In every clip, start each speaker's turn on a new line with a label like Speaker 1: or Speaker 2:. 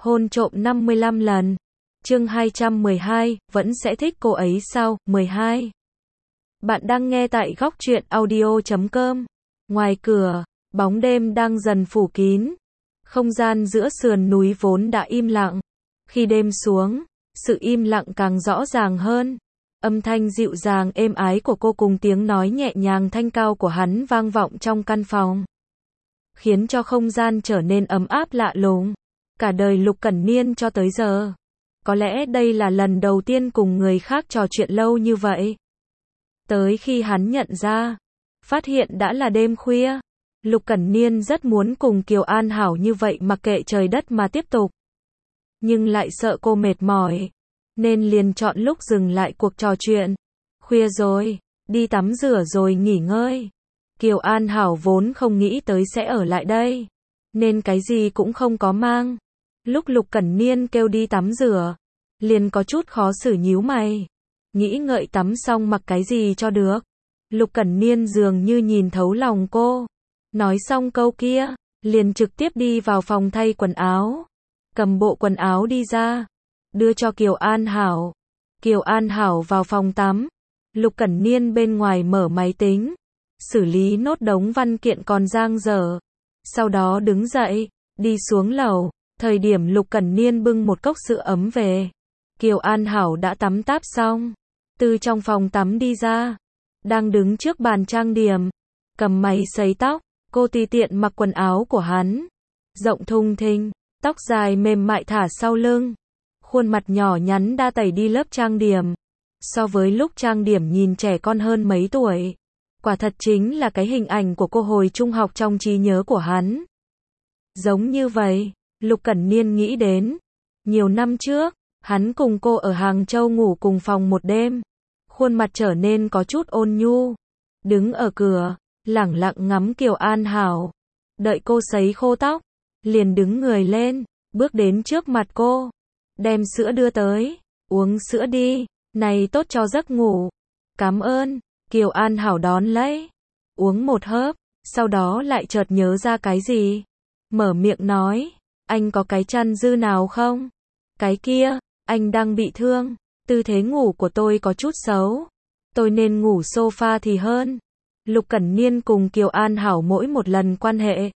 Speaker 1: Hôn trộm 55 lần. Chương 212, vẫn sẽ thích cô ấy sao? 12. Bạn đang nghe tại góc truyện audio.com. Ngoài cửa, bóng đêm đang dần phủ kín. Không gian giữa sườn núi vốn đã im lặng. Khi đêm xuống, sự im lặng càng rõ ràng hơn. Âm thanh dịu dàng êm ái của cô cùng tiếng nói nhẹ nhàng thanh cao của hắn vang vọng trong căn phòng, khiến cho không gian trở nên ấm áp lạ lùng. Cả đời Lục Cẩn Niên cho tới giờ, có lẽ đây là lần đầu tiên cùng người khác trò chuyện lâu như vậy. Tới khi hắn nhận ra, phát hiện đã là đêm khuya, Lục Cẩn Niên rất muốn cùng Kiều An Hảo như vậy mặc kệ trời đất mà tiếp tục. Nhưng lại sợ cô mệt mỏi, nên liền chọn lúc dừng lại cuộc trò chuyện. Khuya rồi, đi tắm rửa rồi nghỉ ngơi. Kiều An Hảo vốn không nghĩ tới sẽ ở lại đây, nên cái gì cũng không có mang. Lúc Lục Cẩn Niên kêu đi tắm rửa, liền có chút khó xử nhíu mày. Nghĩ ngợi tắm xong mặc cái gì cho được. Lục Cẩn Niên dường như nhìn thấu lòng cô. Nói xong câu kia, liền trực tiếp đi vào phòng thay quần áo. Cầm bộ quần áo đi ra, đưa cho Kiều An Hảo. Kiều An Hảo vào phòng tắm. Lục Cẩn Niên bên ngoài mở máy tính, xử lý nốt đống văn kiện còn dang dở. Sau đó đứng dậy, đi xuống lầu. Thời điểm Lục Cẩn Niên bưng một cốc sữa ấm về, Kiều An Hảo đã tắm táp xong, từ trong phòng tắm đi ra, đang đứng trước bàn trang điểm, cầm máy sấy tóc. Cô tùy tiện mặc quần áo của hắn, rộng thùng thình, tóc dài mềm mại thả sau lưng, khuôn mặt nhỏ nhắn đã tẩy đi lớp trang điểm. So với lúc trang điểm nhìn trẻ con hơn mấy tuổi, quả thật chính là cái hình ảnh của cô hồi trung học trong trí nhớ của hắn. Giống như vậy, Lục Cẩn Niên nghĩ đến nhiều năm trước, hắn cùng cô ở Hàng Châu ngủ cùng phòng một đêm, khuôn mặt trở nên có chút ôn nhu, đứng ở cửa, lẳng lặng ngắm Kiều An Hảo. Đợi cô sấy khô tóc, liền đứng người lên, bước đến trước mặt cô, đem sữa đưa tới. Uống sữa đi, này tốt cho giấc ngủ. Cảm ơn. Kiều An Hảo đón lấy, uống một hớp, sau đó lại chợt nhớ ra cái gì, mở miệng nói, anh có cái chăn dư nào không? Cái kia, anh đang bị thương, tư thế ngủ của tôi có chút xấu, tôi nên ngủ sofa thì hơn. Lục Cẩn Niên cùng Kiều An Hảo mỗi một lần quan hệ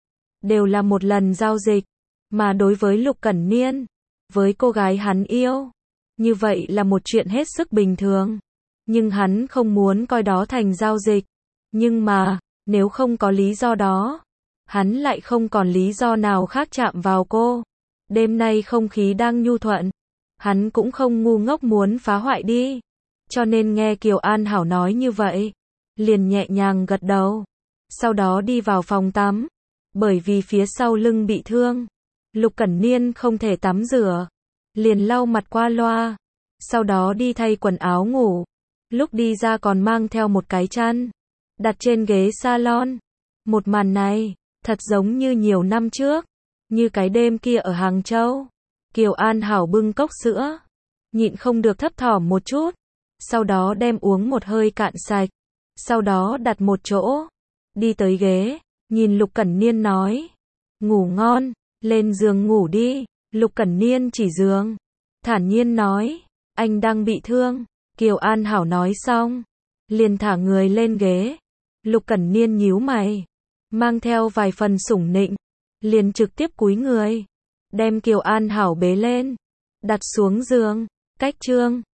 Speaker 1: đều là một lần giao dịch, mà đối với Lục Cẩn Niên, với cô gái hắn yêu, như vậy là một chuyện hết sức bình thường. Nhưng hắn không muốn coi đó thành giao dịch. Nhưng mà, nếu không có lý do đó, hắn lại không còn lý do nào khác chạm vào cô. Đêm nay không khí đang nhu thuận, hắn cũng không ngu ngốc muốn phá hoại đi. Cho nên nghe Kiều An Hảo nói như vậy, liền nhẹ nhàng gật đầu. Sau đó đi vào phòng tắm. Bởi vì phía sau lưng bị thương, Lục Cẩn Niên không thể tắm rửa, liền lau mặt qua loa. Sau đó đi thay quần áo ngủ. Lúc đi ra còn mang theo một cái chăn, đặt trên ghế salon. Một màn này, thật giống như nhiều năm trước, như cái đêm kia ở Hàng Châu. Kiều An Hảo bưng cốc sữa, nhịn không được thấp thỏm một chút, sau đó đem uống một hơi cạn sạch, sau đó đặt một chỗ, đi tới ghế, nhìn Lục Cẩn Niên nói, ngủ ngon, lên giường ngủ đi. Lục Cẩn Niên chỉ giường, thản nhiên nói, anh đang bị thương. Kiều An Hảo nói xong, liền thả người lên ghế. Lục Cẩn Niên nhíu mày, mang theo vài phần sủng nịnh, liền trực tiếp cúi người, đem Kiều An Hảo bế lên, đặt xuống giường. Cách chương